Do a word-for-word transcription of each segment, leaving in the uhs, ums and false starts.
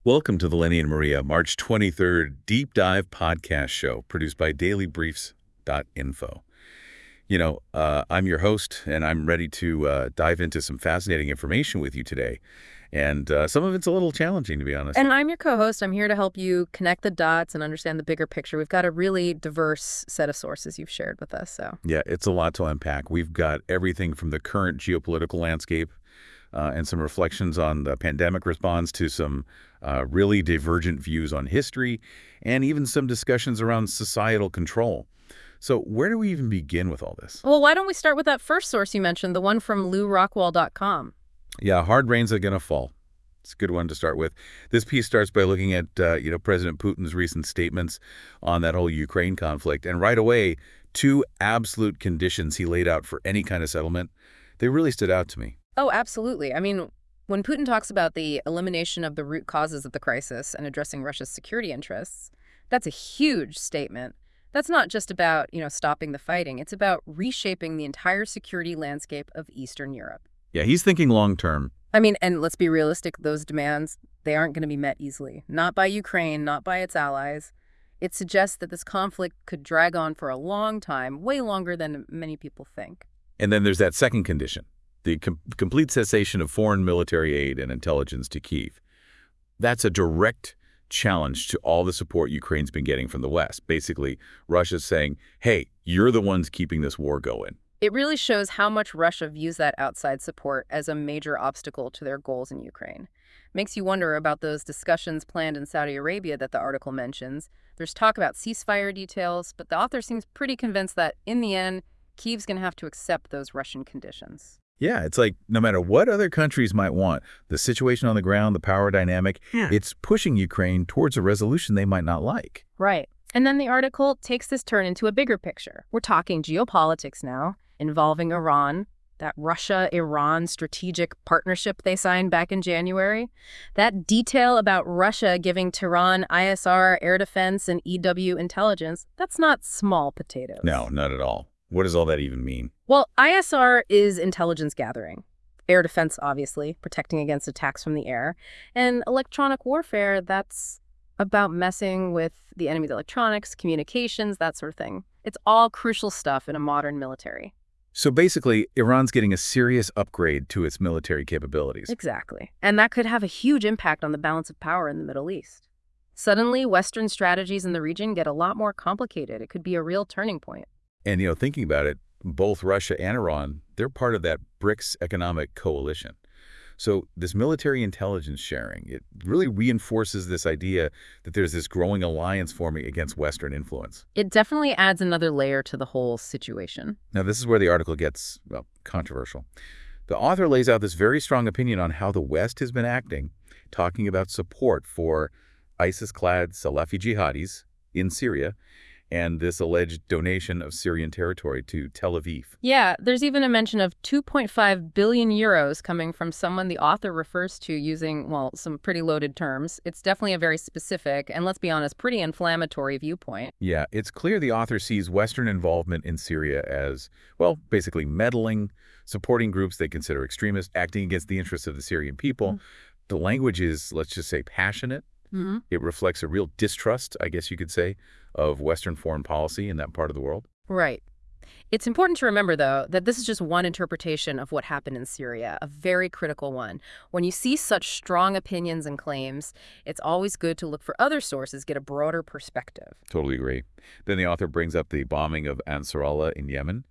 Welcome to the Lenny and Maria March twenty-third Deep Dive podcast show produced by daily briefs dot info. You know, uh, I'm your host, and I'm ready to uh, dive into some fascinating information with you today. And uh, some of it's a little challenging, to be honest. And I'm your co-host. I'm here to help you connect the dots and understand the bigger picture. We've got a really diverse set of sources you've shared with us. So Yeah, it's a lot to unpack. We've got everything from the current geopolitical landscape uh, and some reflections on the pandemic response to some uh, really divergent views on history and even some discussions around societal control. So where do we even begin with all this? Well, why don't we start with that first source you mentioned, the one from Lew Rockwell dot com. Yeah, hard rains are going to fall. It's a good one to start with. This piece starts by looking at, uh, you know, President Putin's recent statements on that whole Ukraine conflict. And right away, two absolute conditions he laid out for any kind of settlement, they really stood out to me. Oh, absolutely. I mean, when Putin talks about the elimination of the root causes of the crisis and addressing Russia's security interests, that's a huge statement. That's not just about, you know, stopping the fighting. It's about reshaping the entire security landscape of Eastern Europe. Yeah, he's thinking long term. I mean, and let's be realistic, those demands, they aren't going to be met easily. Not by Ukraine, not by its allies. It suggests that this conflict could drag on for a long time, way longer than many people think. And then there's that second condition, the com complete cessation of foreign military aid and intelligence to Kyiv. That's a direct challenge to all the support Ukraine's been getting from the West. Basically, Russia's saying, hey, you're the ones keeping this war going. It really shows how much Russia views that outside support as a major obstacle to their goals in Ukraine. Makes you wonder about those discussions planned in Saudi Arabia that the article mentions. There's talk about ceasefire details, but the author seems pretty convinced that, in the end, Kyiv's going to have to accept those Russian conditions. Yeah, it's like no matter what other countries might want, the situation on the ground, the power dynamic, yeah. It's pushing Ukraine towards a resolution they might not like. Right. And then the article takes this turn into a bigger picture. We're talking geopolitics now, involving Iran, that Russia-Iran strategic partnership they signed back in January. That detail about Russia giving Tehran I S R, air defense, and E W intelligence, that's not small potatoes. No, not at all. What does all that even mean? Well, I S R is intelligence gathering. Air defense, obviously, protecting against attacks from the air. And electronic warfare, that's about messing with the enemy's electronics, communications, that sort of thing. It's all crucial stuff in a modern military. So basically, Iran's getting a serious upgrade to its military capabilities. Exactly. And that could have a huge impact on the balance of power in the Middle East. Suddenly, Western strategies in the region get a lot more complicated. It could be a real turning point. And, you know, thinking about it, both Russia and Iran, they're part of that BRICS economic coalition. So this military intelligence sharing, it really reinforces this idea that there's this growing alliance forming against Western influence. It definitely adds another layer to the whole situation. Now, this is where the article gets, well, controversial. The author lays out this very strong opinion on how the West has been acting, talking about support for ISIS-clad Salafi jihadis in Syria, and this alleged donation of Syrian territory to Tel Aviv. Yeah, there's even a mention of two point five billion euros coming from someone the author refers to using, well, some pretty loaded terms. It's definitely a very specific and, let's be honest, pretty inflammatory viewpoint. Yeah, it's clear the author sees Western involvement in Syria as, well, basically meddling, supporting groups they consider extremist, acting against the interests of the Syrian people. Mm-hmm. The language is, let's just say, passionate. Mm-hmm. It reflects a real distrust, I guess you could say, of Western foreign policy in that part of the world. Right. It's important to remember, though, that this is just one interpretation of what happened in Syria, a very critical one. When you see such strong opinions and claims, it's always good to look for other sources, get a broader perspective. Totally agree. Then the author brings up the bombing of Ansarallah in Yemen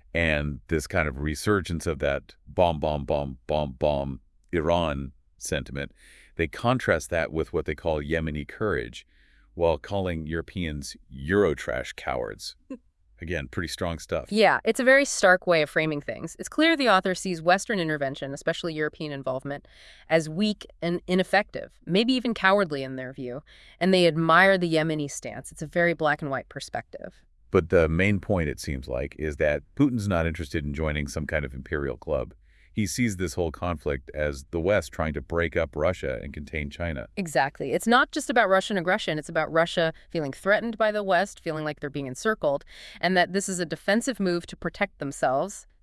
and this kind of resurgence of that bomb, bomb, bomb, bomb, bomb Iran sentiment. They contrast that with what they call Yemeni courage, while calling Europeans Eurotrash cowards. Again, pretty strong stuff. Yeah, it's a very stark way of framing things. It's clear the author sees Western intervention, especially European involvement, as weak and ineffective, maybe even cowardly in their view, and they admire the Yemeni stance. It's a very black and white perspective. But the main point, it seems like, is that Putin's not interested in joining some kind of imperial club. He sees this whole conflict as the West trying to break up Russia and contain China. Exactly. It's not just about Russian aggression. It's about Russia feeling threatened by the West, feeling like they're being encircled, and that this is a defensive move to protect themselves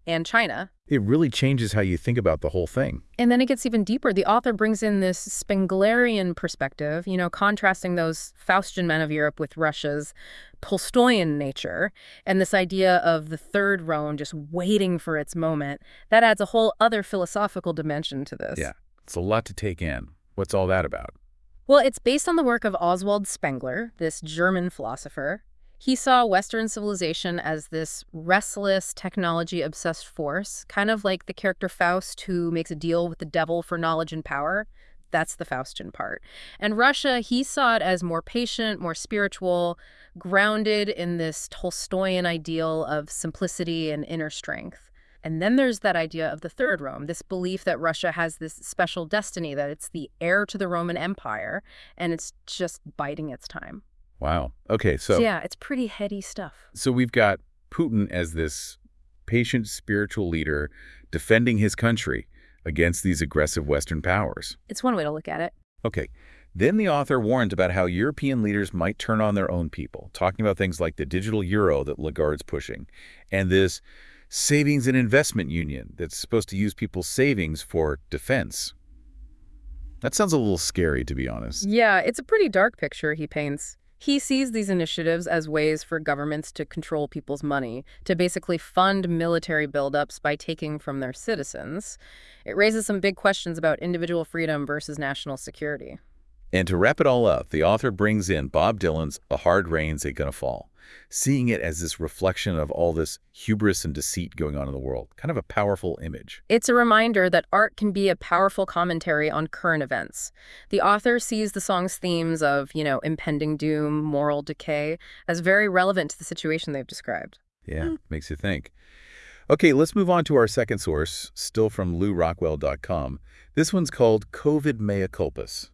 and China. It really changes how you think about the whole thing. And then it gets even deeper. The author brings in this Spenglerian perspective, you know, contrasting those Faustian men of Europe with Russia's Tolstoyan nature, and this idea of the third Rome just waiting for its moment. That adds a whole other philosophical dimension to this. Yeah, it's a lot to take in. What's all that about? Well, it's based on the work of Oswald Spengler, this German philosopher. He saw Western civilization as this restless, technology-obsessed force, kind of like the character Faust who makes a deal with the devil for knowledge and power. That's the Faustian part. And Russia, he saw it as more patient, more spiritual, grounded in this Tolstoyan ideal of simplicity and inner strength. And then there's that idea of the Third Rome, this belief that Russia has this special destiny, that it's the heir to the Roman Empire, and it's just biding its time. Wow. Okay, so... So yeah, it's pretty heady stuff. So we've got Putin as this patient spiritual leader defending his country against these aggressive Western powers. It's one way to look at it. Okay. Then the author warns about how European leaders might turn on their own people, talking about things like the digital euro that Lagarde's pushing, and this savings and investment union that's supposed to use people's savings for defense. That sounds a little scary, to be honest. Yeah, it's a pretty dark picture he paints. He sees these initiatives as ways for governments to control people's money, to basically fund military buildups by taking from their citizens. It raises some big questions about individual freedom versus national security. And to wrap it all up, the author brings in Bob Dylan's A Hard Rain's Ain't Gonna Fall, seeing it as this reflection of all this hubris and deceit going on in the world. Kind of a powerful image. It's a reminder that art can be a powerful commentary on current events. The author sees the song's themes of, you know, impending doom, moral decay, as very relevant to the situation they've described. Yeah, mm. Makes you think. Okay, let's move on to our second source, still from Lew Rockwell dot com. This one's called COVID Mea Culpas.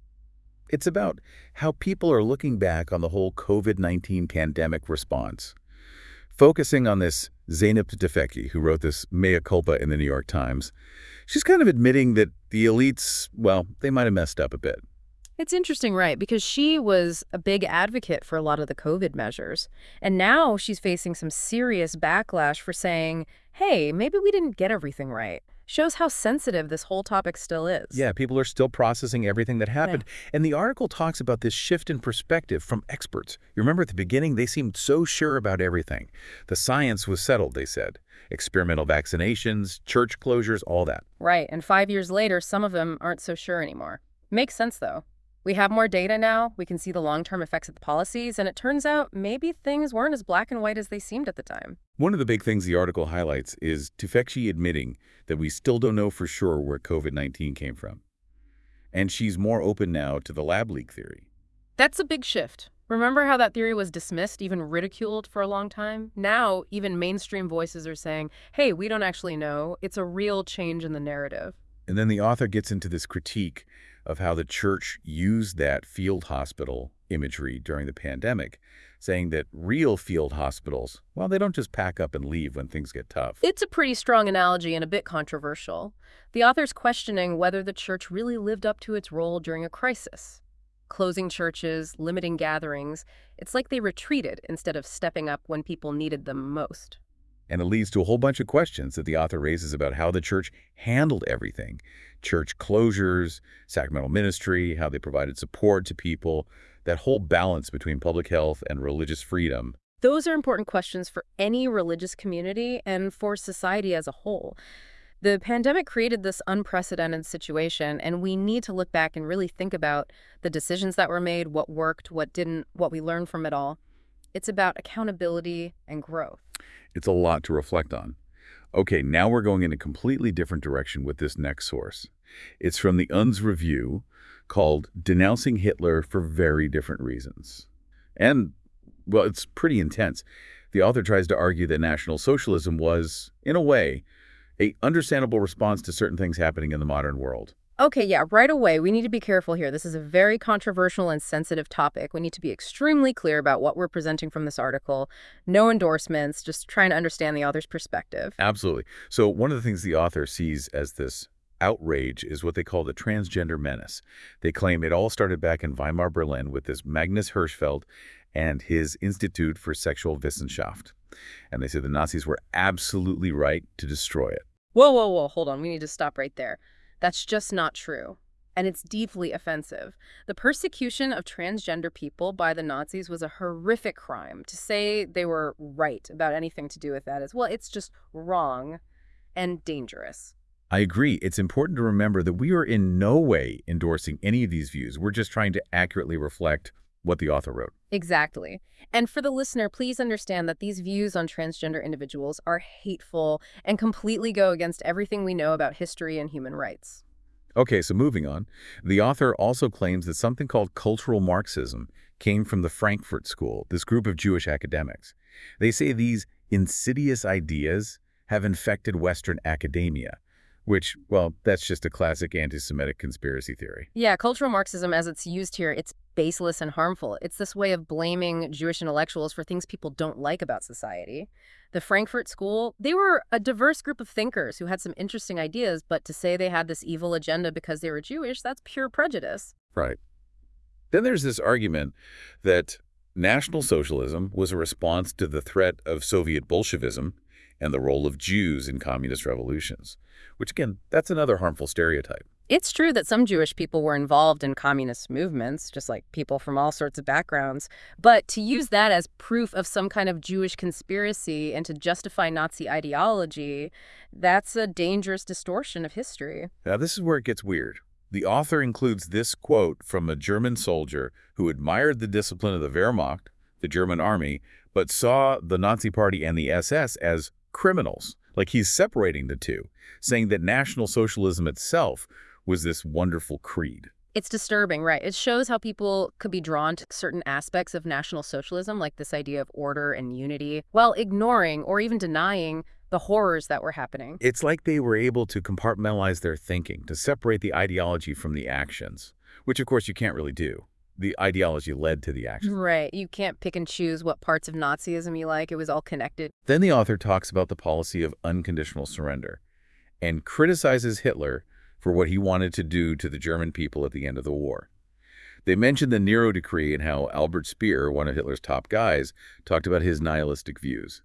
It's about how people are looking back on the whole COVID nineteen pandemic response. Focusing on this Zeynep Tufekci, who wrote this mea culpa in the New York Times, she's kind of admitting that the elites, well, they might have messed up a bit. It's interesting, right? Because she was a big advocate for a lot of the COVID measures. And now she's facing some serious backlash for saying, hey, maybe we didn't get everything right. Shows how sensitive this whole topic still is. Yeah, people are still processing everything that happened. Yeah. And the article talks about this shift in perspective from experts. You remember at the beginning, they seemed so sure about everything. The science was settled, they said. Experimental vaccinations, church closures, all that. Right, and five years later, some of them aren't so sure anymore. Makes sense, though. We have more data now, we can see the long-term effects of the policies, and it turns out maybe things weren't as black and white as they seemed at the time. One of the big things the article highlights is Tufekci admitting that we still don't know for sure where COVID nineteen came from. And she's more open now to the lab leak theory. That's a big shift. Remember how that theory was dismissed, even ridiculed for a long time? Now, even mainstream voices are saying, hey, we don't actually know. It's a real change in the narrative. And then the author gets into this critique of how the church used that field hospital imagery during the pandemic, saying that real field hospitals, well, they don't just pack up and leave when things get tough. It's a pretty strong analogy and a bit controversial. The author's questioning whether the church really lived up to its role during a crisis. Closing churches, limiting gatherings, it's like they retreated instead of stepping up when people needed them most. And it leads to a whole bunch of questions that the author raises about how the church handled everything. Church closures, sacramental ministry, how they provided support to people, that whole balance between public health and religious freedom. Those are important questions for any religious community and for society as a whole. The pandemic created this unprecedented situation, and we need to look back and really think about the decisions that were made, what worked, what didn't, what we learned from it all. It's about accountability and growth. It's a lot to reflect on. Okay, now we're going in a completely different direction with this next source. It's from the U N S Review called Denouncing Hitler for Very Different Reasons. And, well, it's pretty intense. The author tries to argue that National Socialism was, in a way, an understandable response to certain things happening in the modern world. Okay, yeah, right away, we need to be careful here. This is a very controversial and sensitive topic. We need to be extremely clear about what we're presenting from this article. No endorsements, just trying to understand the author's perspective. Absolutely. So one of the things the author sees as this outrage is what they call the transgender menace. They claim it all started back in Weimar, Berlin with this Magnus Hirschfeld and his Institute for Sexual Wissenschaft. And they say the Nazis were absolutely right to destroy it. Whoa, whoa, whoa, hold on. We need to stop right there. That's just not true. And it's deeply offensive. The persecution of transgender people by the Nazis was a horrific crime. To say they were right about anything to do with that is, well, it's just wrong and dangerous. I agree. It's important to remember that we are in no way endorsing any of these views. We're just trying to accurately reflect what the author wrote. Exactly. And for the listener, please understand that these views on transgender individuals are hateful and completely go against everything we know about history and human rights. Okay, so moving on. The author also claims that something called cultural Marxism came from the Frankfurt School, this group of Jewish academics. They say these insidious ideas have infected Western academia, which, well, that's just a classic anti-Semitic conspiracy theory. Yeah, cultural Marxism, as it's used here, it's baseless and harmful. It's this way of blaming Jewish intellectuals for things people don't like about society. The Frankfurt School, they were a diverse group of thinkers who had some interesting ideas, but to say they had this evil agenda because they were Jewish, that's pure prejudice. Right. Then there's this argument that National Socialism was a response to the threat of Soviet Bolshevism and the role of Jews in communist revolutions, which, again, that's another harmful stereotype. It's true that some Jewish people were involved in communist movements, just like people from all sorts of backgrounds. But to use that as proof of some kind of Jewish conspiracy and to justify Nazi ideology, that's a dangerous distortion of history. Now, this is where it gets weird. The author includes this quote from a German soldier who admired the discipline of the Wehrmacht, the German army, but saw the Nazi Party and the S S as criminals. Like he's separating the two, saying that National Socialism itself was this wonderful creed. It's disturbing, right? It shows how people could be drawn to certain aspects of National Socialism, like this idea of order and unity, while ignoring or even denying the horrors that were happening. It's like they were able to compartmentalize their thinking, to separate the ideology from the actions, which of course you can't really do. The ideology led to the action. Right. You can't pick and choose what parts of Nazism you like. It was all connected. Then the author talks about the policy of unconditional surrender and criticizes Hitler for what he wanted to do to the German people at the end of the war. They mentioned the Nero Decree and how Albert Speer, one of Hitler's top guys, talked about his nihilistic views.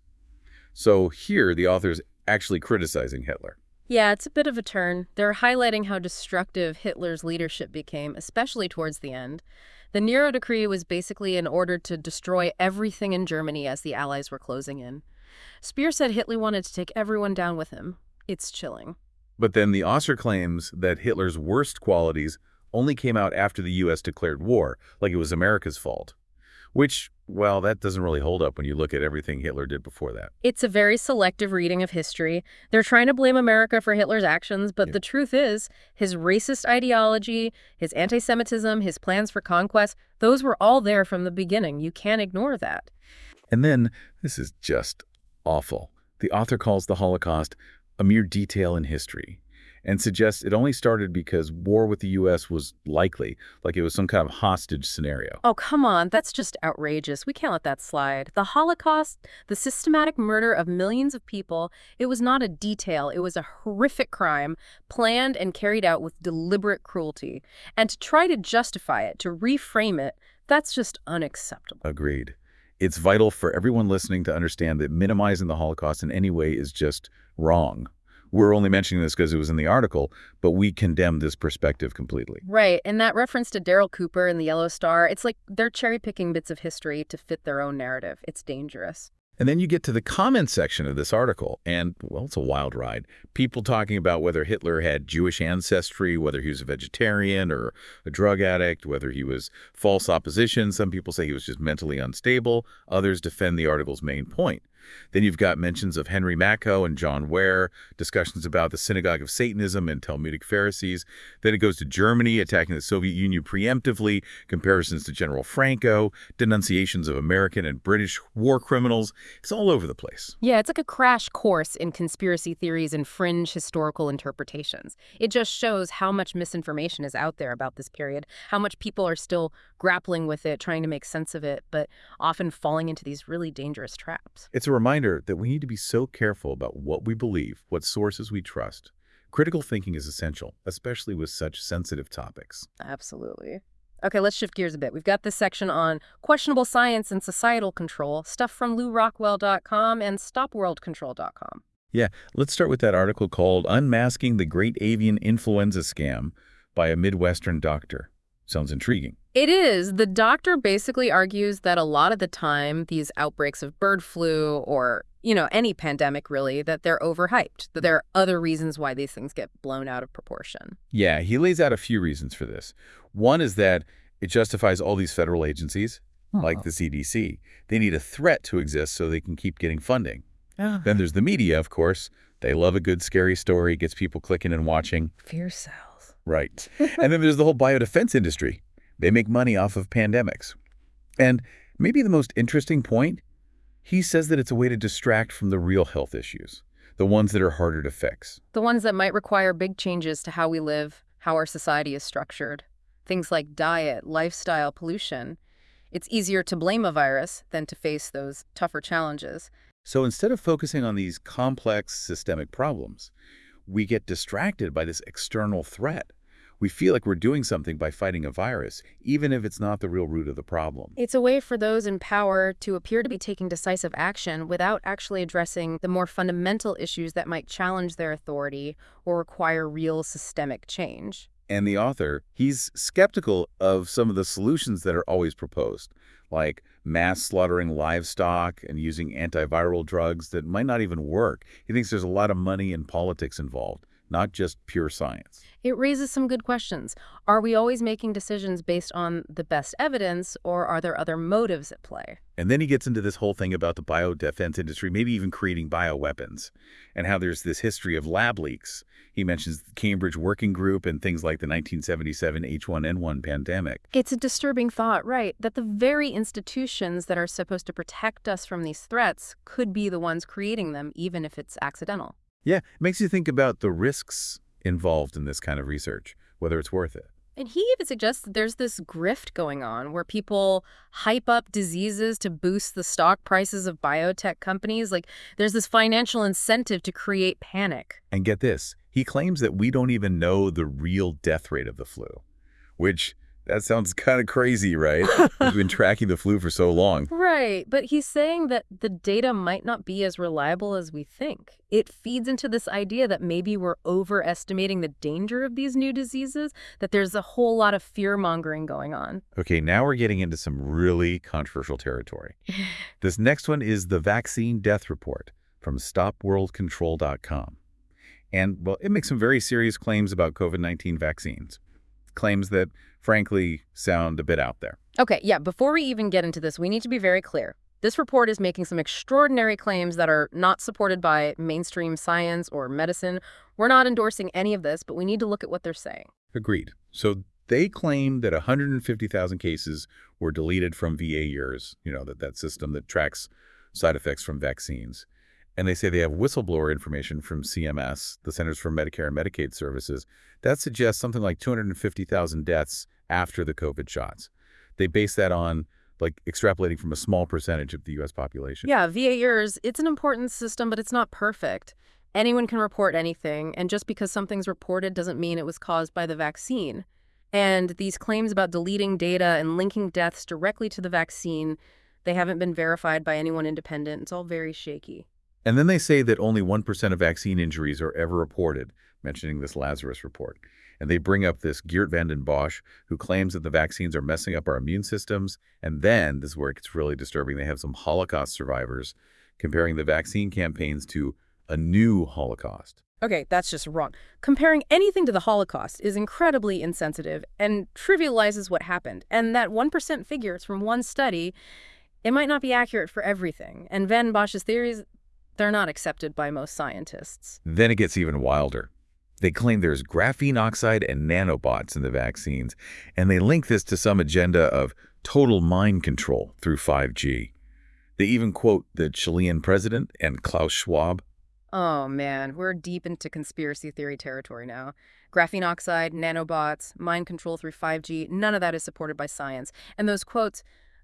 So here, the author's actually criticizing Hitler. Yeah, it's a bit of a turn. They're highlighting how destructive Hitler's leadership became, especially towards the end. The Nero Decree was basically an order to destroy everything in Germany as the Allies were closing in. Speer said Hitler wanted to take everyone down with him. It's chilling. But then the author claims that Hitler's worst qualities only came out after the U S declared war, like it was America's fault. Which, well, that doesn't really hold up when you look at everything Hitler did before that. It's a very selective reading of history. They're trying to blame America for Hitler's actions, but Yeah. the truth is, his racist ideology, his anti-Semitism, his plans for conquest, those were all there from the beginning. You can't ignore that. And then, this is just awful. The author calls the Holocaust a mere detail in history and suggests it only started because war with the U S was likely, like it was some kind of hostage scenario. Oh, come on. That's just outrageous. We can't let that slide. The Holocaust, the systematic murder of millions of people, it was not a detail. It was a horrific crime planned and carried out with deliberate cruelty. And to try to justify it, to reframe it, that's just unacceptable. Agreed. It's vital for everyone listening to understand that minimizing the Holocaust in any way is just wrong. We're only mentioning this because it was in the article, but we condemn this perspective completely. Right, and that reference to Daryl Cooper and the Yellow Star, it's like they're cherry-picking bits of history to fit their own narrative. It's dangerous. And then you get to the comment section of this article, and, well, it's a wild ride. People talking about whether Hitler had Jewish ancestry, whether he was a vegetarian or a drug addict, whether he was false opposition. Some people say he was just mentally unstable. Others defend the article's main point. Then you've got mentions of Henry Macko and John Ware, discussions about the Synagogue of Satanism and Talmudic Pharisees. Then it goes to Germany, attacking the Soviet Union preemptively, comparisons to General Franco, denunciations of American and British war criminals. It's all over the place. Yeah, it's like a crash course in conspiracy theories and fringe historical interpretations. It just shows how much misinformation is out there about this period, how much people are still grappling with it, trying to make sense of it, but often falling into these really dangerous traps. It's a reminder that we need to be so careful about what we believe, what sources we trust. Critical thinking is essential, especially with such sensitive topics. Absolutely. Okay, let's shift gears a bit. We've got this section on questionable science and societal control, stuff from Lou Rockwell dot com and stop world control dot com. Yeah, let's start with that article called Unmasking the Great Avian Influenza Scam by a Midwestern Doctor. Sounds intriguing. It is. The doctor basically argues that a lot of the time, these outbreaks of bird flu or, you know, any pandemic really, that they're overhyped, that there are other reasons why these things get blown out of proportion. Yeah, he lays out a few reasons for this. One is that it justifies all these federal agencies, like the C D C. They need a threat to exist so they can keep getting funding. Oh. Then there's the media, of course. They love a good scary story, gets people clicking and watching. Fear cells. Right. And then there's the whole biodefense industry. They make money off of pandemics. And maybe the most interesting point, he says that it's a way to distract from the real health issues, the ones that are harder to fix. The ones that might require big changes to how we live, how our society is structured. Things like diet, lifestyle, pollution. It's easier to blame a virus than to face those tougher challenges. So instead of focusing on these complex systemic problems, we get distracted by this external threat. We feel like we're doing something by fighting a virus, even if it's not the real root of the problem. It's a way for those in power to appear to be taking decisive action without actually addressing the more fundamental issues that might challenge their authority or require real systemic change. And the author, he's skeptical of some of the solutions that are always proposed, like mass slaughtering livestock and using antiviral drugs that might not even work. He thinks there's a lot of money and politics involved, not just pure science. It raises some good questions. Are we always making decisions based on the best evidence, or are there other motives at play? And then he gets into this whole thing about the biodefense industry, maybe even creating bioweapons, and how there's this history of lab leaks. He mentions the Cambridge Working Group and things like the nineteen seventy-seven H one N one pandemic. It's a disturbing thought, right, that the very institutions that are supposed to protect us from these threats could be the ones creating them, even if it's accidental. Yeah, it makes you think about the risks involved in this kind of research, whether it's worth it. And he even suggests that there's this grift going on where people hype up diseases to boost the stock prices of biotech companies. Like, there's this financial incentive to create panic. And get this, he claims that we don't even know the real death rate of the flu, which that sounds kind of crazy, right? We've been tracking the flu for so long. Right, but he's saying that the data might not be as reliable as we think. It feeds into this idea that maybe we're overestimating the danger of these new diseases, that there's a whole lot of fear-mongering going on. Okay, now we're getting into some really controversial territory. This next one is the Vaccine Death Report from stop world control dot com. And, well, it makes some very serious claims about COVID nineteen vaccines. Claims that, frankly, sound a bit out there. Okay, yeah, before we even get into this, we need to be very clear. This report is making some extraordinary claims that are not supported by mainstream science or medicine. We're not endorsing any of this, but we need to look at what they're saying. Agreed. So they claim that one hundred fifty thousand cases were deleted from V A E R S, you know, that, that system that tracks side effects from vaccines. And they say they have whistleblower information from C M S, the Centers for Medicare and Medicaid Services, that suggests something like two hundred fifty thousand deaths after the COVID shots. They base that on, like, extrapolating from a small percentage of the U S population. Yeah, V A E R S, it's an important system, but it's not perfect. Anyone can report anything, and just because something's reported doesn't mean it was caused by the vaccine. And these claims about deleting data and linking deaths directly to the vaccine, they haven't been verified by anyone independent. It's all very shaky. And then they say that only one percent of vaccine injuries are ever reported, mentioning this Lazarus report. And they bring up this Geert Vanden Bossche, who claims that the vaccines are messing up our immune systems. And then, this is where it gets really disturbing, they have some Holocaust survivors comparing the vaccine campaigns to a new Holocaust. Okay, that's just wrong. Comparing anything to the Holocaust is incredibly insensitive and trivializes what happened. And that one percent figure is from one study. It might not be accurate for everything. And Vanden Bosche's theories, they're not accepted by most scientists. Then it gets even wilder. They claim there's graphene oxide and nanobots in the vaccines, and they link this to some agenda of total mind control through five G. They even quote the Chilean president and Klaus Schwab. Oh man, we're deep into conspiracy theory territory now. Graphene oxide, nanobots, mind control through five G, none of that is supported by science. And those quotes,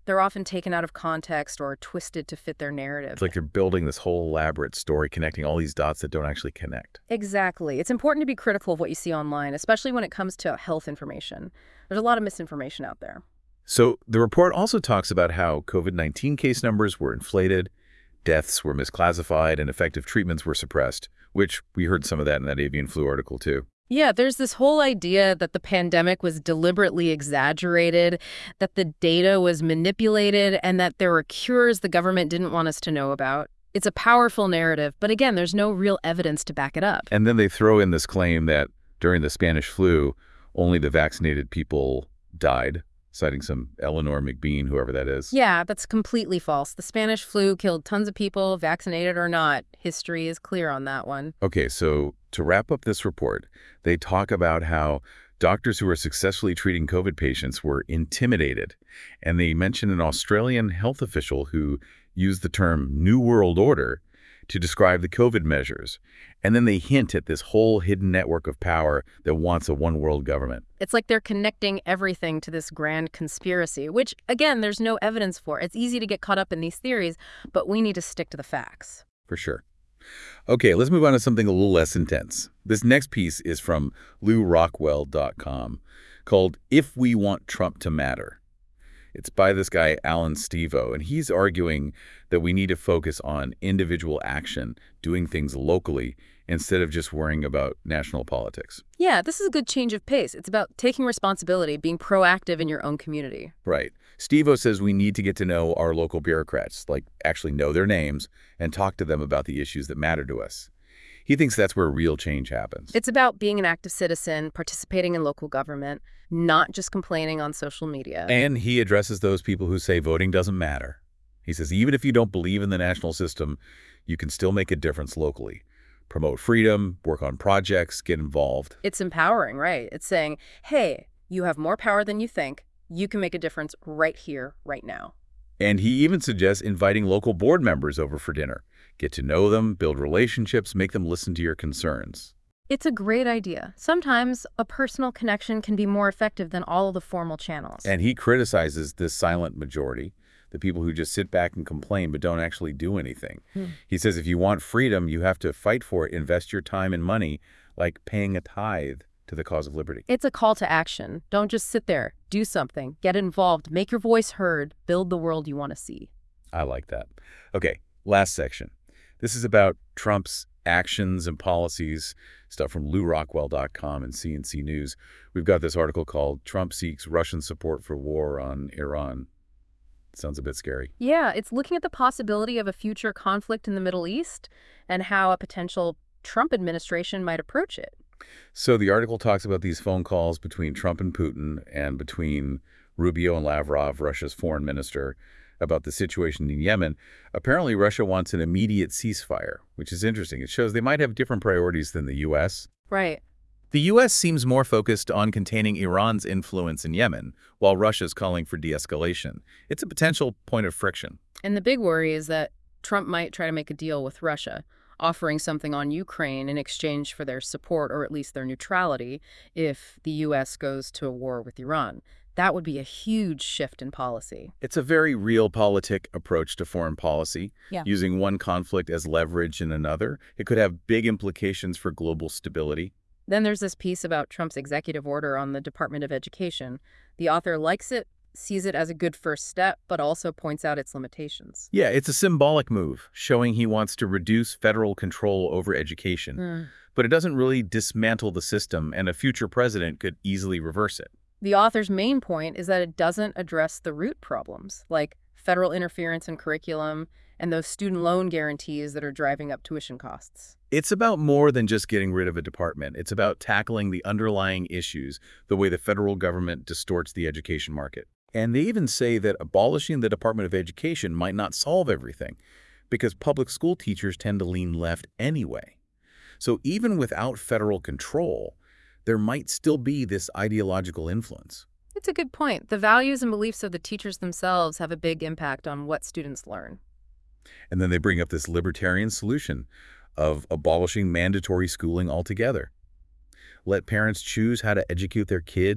They're often taken out of context or twisted to fit their narrative. It's like they're building this whole elaborate story, connecting all these dots that don't actually connect. Exactly. It's important to be critical of what you see online, especially when it comes to health information. There's a lot of misinformation out there. So the report also talks about how COVID nineteen case numbers were inflated, deaths were misclassified, and effective treatments were suppressed, which we heard some of that in that avian flu article too. Yeah, there's this whole idea that the pandemic was deliberately exaggerated, that the data was manipulated, and that there were cures the government didn't want us to know about. It's a powerful narrative, but again, there's no real evidence to back it up. And then they throw in this claim that during the Spanish flu, only the vaccinated people died, citing some Eleanor McBean, whoever that is. Yeah, that's completely false. The Spanish flu killed tons of people, vaccinated or not. History is clear on that one. Okay, so to wrap up this report, they talk about how doctors who were successfully treating COVID patients were intimidated. And they mention an Australian health official who used the term New World Order to describe the COVID measures. And then they hint at this whole hidden network of power that wants a one-world government. It's like they're connecting everything to this grand conspiracy, which, again, there's no evidence for. It's easy to get caught up in these theories, but we need to stick to the facts. For sure. Okay, let's move on to something a little less intense. This next piece is from Lew Rockwell dot com called If We Want Trump to Matter. It's by this guy, Alan Stevo, and he's arguing that we need to focus on individual action, doing things locally, instead of just worrying about national politics. Yeah, this is a good change of pace. It's about taking responsibility, being proactive in your own community. Right. Stevo says we need to get to know our local bureaucrats, like actually know their names, and talk to them about the issues that matter to us. He thinks that's where real change happens. It's about being an active citizen, participating in local government, not just complaining on social media. And he addresses those people who say voting doesn't matter. He says even if you don't believe in the national system, you can still make a difference locally. Promote freedom, work on projects, get involved. It's empowering, right? It's saying, hey, you have more power than you think. You can make a difference right here, right now. And he even suggests inviting local board members over for dinner. Get to know them, build relationships, make them listen to your concerns. It's a great idea. Sometimes a personal connection can be more effective than all of the formal channels. And he criticizes this silent majority, the people who just sit back and complain but don't actually do anything. Hmm. He says if you want freedom, you have to fight for it, invest your time and money, like paying a tithe to the cause of liberty. It's a call to action. Don't just sit there. Do something. Get involved. Make your voice heard. Build the world you want to see. I like that. Okay, last section. This is about Trump's actions and policies, stuff from Lew Rockwell dot com and C N C News. We've got this article called Trump Seeks Russian Support for War on Iran. Sounds a bit scary. Yeah, it's looking at the possibility of a future conflict in the Middle East and how a potential Trump administration might approach it. So the article talks about these phone calls between Trump and Putin and between Rubio and Lavrov, Russia's foreign minister, about the situation in Yemen. Apparently, Russia wants an immediate ceasefire, which is interesting. It shows they might have different priorities than the U S. Right. The U S seems more focused on containing Iran's influence in Yemen, while Russia's calling for de-escalation. It's a potential point of friction. And the big worry is that Trump might try to make a deal with Russia, offering something on Ukraine in exchange for their support or at least their neutrality if the U S goes to a war with Iran. That would be a huge shift in policy. It's a very realpolitik approach to foreign policy, yeah. using one conflict as leverage in another. It could have big implications for global stability. Then there's this piece about Trump's executive order on the Department of Education. The author likes it, sees it as a good first step, but also points out its limitations. Yeah, it's a symbolic move, showing he wants to reduce federal control over education. Mm. But it doesn't really dismantle the system, and a future president could easily reverse it. The author's main point is that it doesn't address the root problems, like federal interference in curriculum and those student loan guarantees that are driving up tuition costs. It's about more than just getting rid of a department. It's about tackling the underlying issues, the way the federal government distorts the education market. And they even say that abolishing the Department of Education might not solve everything, because public school teachers tend to lean left anyway. So even without federal control, there might still be this ideological influence. It's a good point. The values and beliefs of the teachers themselves have a big impact on what students learn. And then they bring up this libertarian solution of abolishing mandatory schooling altogether. Let parents choose how to educate their kids,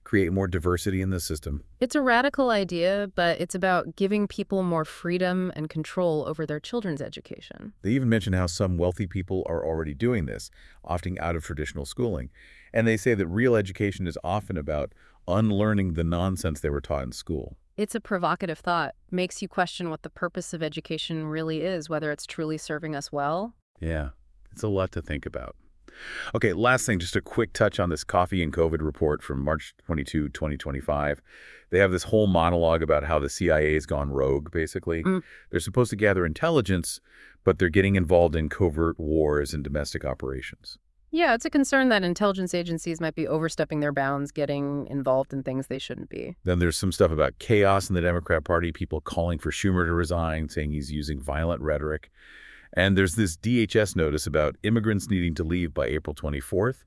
create more diversity in the system. It's a radical idea, but it's about giving people more freedom and control over their children's education. They even mention how some wealthy people are already doing this, opting out of traditional schooling. And they say that real education is often about unlearning the nonsense they were taught in school. It's a provocative thought, makes you question what the purpose of education really is, whether it's truly serving us well. Yeah, it's a lot to think about. Okay, last thing, just a quick touch on this Coffee and COVID report from March twenty-second, twenty twenty-five. They have this whole monologue about how the C I A has gone rogue, basically. Mm. They're supposed to gather intelligence, but they're getting involved in covert wars and domestic operations. Yeah, it's a concern that intelligence agencies might be overstepping their bounds, getting involved in things they shouldn't be. Then there's some stuff about chaos in the Democrat Party, people calling for Schumer to resign, saying he's using violent rhetoric. And there's this D H S notice about immigrants needing to leave by April twenty-fourth.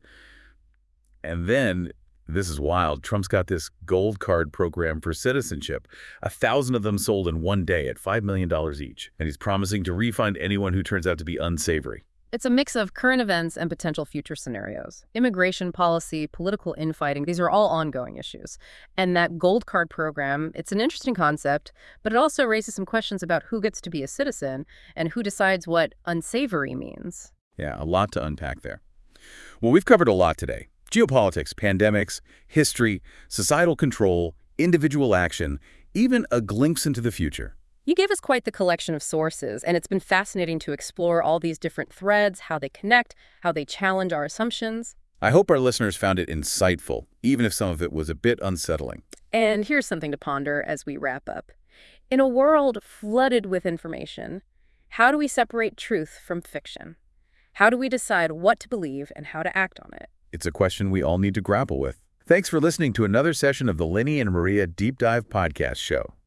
And then, this is wild, Trump's got this gold card program for citizenship. A thousand of them sold in one day at five million dollars each. And he's promising to refund anyone who turns out to be unsavory. It's a mix of current events and potential future scenarios. Immigration policy, political infighting, these are all ongoing issues. And that gold card program, it's an interesting concept, but it also raises some questions about who gets to be a citizen and who decides what unsavory means. Yeah, a lot to unpack there. Well, we've covered a lot today. Geopolitics, pandemics, history, societal control, individual action, even a glimpse into the future. You gave us quite the collection of sources, and it's been fascinating to explore all these different threads, how they connect, how they challenge our assumptions. I hope our listeners found it insightful, even if some of it was a bit unsettling. And here's something to ponder as we wrap up. In a world flooded with information, how do we separate truth from fiction? How do we decide what to believe and how to act on it? It's a question we all need to grapple with. Thanks for listening to another session of the Lenny and Maria Deep Dive Podcast Show.